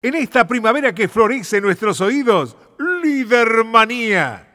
En esta primavera que florece en nuestros oídos, Lidermanía.